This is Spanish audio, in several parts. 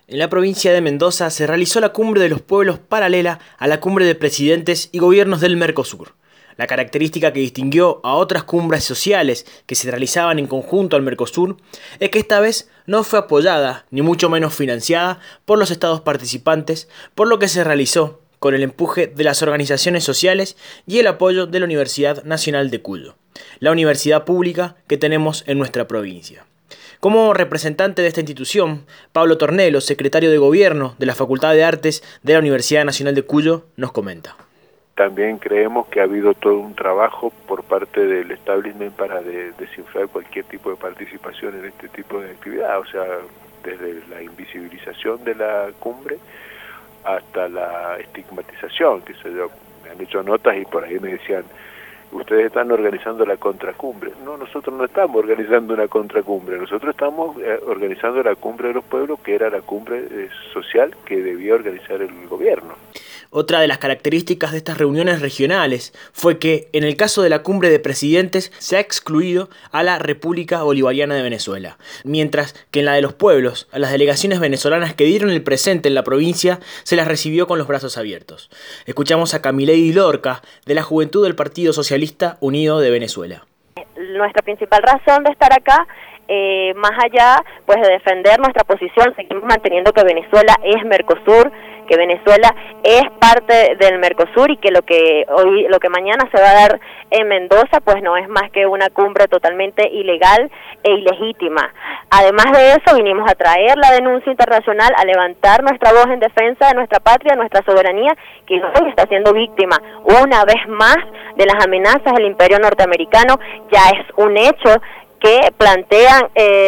En la provincia de Mendoza se realizó la Cumbre de los Pueblos paralela a la Cumbre de Presidentes y Gobiernos del Mercosur. La característica que distinguió a otras cumbres sociales que se realizaban en conjunto al Mercosur es que esta vez no fue apoyada, ni mucho menos financiada, por los estados participantes, por lo que se realizó con el empuje de las organizaciones sociales y el apoyo de la Universidad Nacional de Cuyo, la universidad pública que tenemos en nuestra provincia. Como representante de esta institución, Pablo Tornelo, secretario de Gobierno de la Facultad de Artes de la Universidad Nacional de Cuyo, nos comenta. También creemos que ha habido todo un trabajo por parte del establishment para desinflar cualquier tipo de participación en este tipo de actividad, o sea, desde la invisibilización de la cumbre hasta la estigmatización, que me han hecho notas y por ahí me decían, ustedes están organizando la contracumbre. No, nosotros no estamos organizando una contracumbre, nosotros estamos organizando la cumbre de los pueblos, que era la cumbre social que debía organizar el gobierno. Otra de las características de estas reuniones regionales fue que, en el caso de la Cumbre de Presidentes, se ha excluido a la República Bolivariana de Venezuela, mientras que en la de los pueblos, a las delegaciones venezolanas que dieron el presente en la provincia, se las recibió con los brazos abiertos. Escuchamos a Camilei Lorca, de la Juventud del Partido Socialista Unido de Venezuela. Nuestra principal razón de estar acá, más allá pues de defender nuestra posición, seguimos manteniendo que Venezuela es Mercosur, que Venezuela es parte del Mercosur y que lo que mañana se va a dar en Mendoza pues no es más que una cumbre totalmente ilegal e ilegítima. Además de eso, vinimos a traer la denuncia internacional, a levantar nuestra voz en defensa de nuestra patria, de nuestra soberanía, que hoy está siendo víctima una vez más de las amenazas del imperio norteamericano. Ya es un hecho que plantean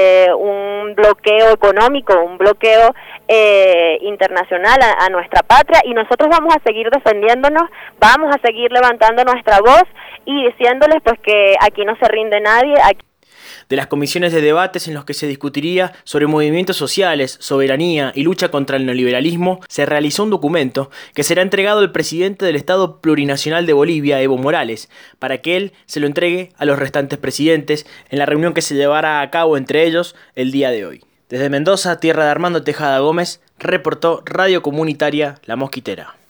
un bloqueo económico, un bloqueo internacional a nuestra patria, y nosotros vamos a seguir defendiéndonos, vamos a seguir levantando nuestra voz y diciéndoles pues que aquí no se rinde nadie. De las comisiones de debates en los que se discutiría sobre movimientos sociales, soberanía y lucha contra el neoliberalismo, se realizó un documento que será entregado al presidente del Estado Plurinacional de Bolivia, Evo Morales, para que él se lo entregue a los restantes presidentes en la reunión que se llevará a cabo entre ellos el día de hoy. Desde Mendoza, tierra de Armando Tejada Gómez, reportó Radio Comunitaria La Mosquitera.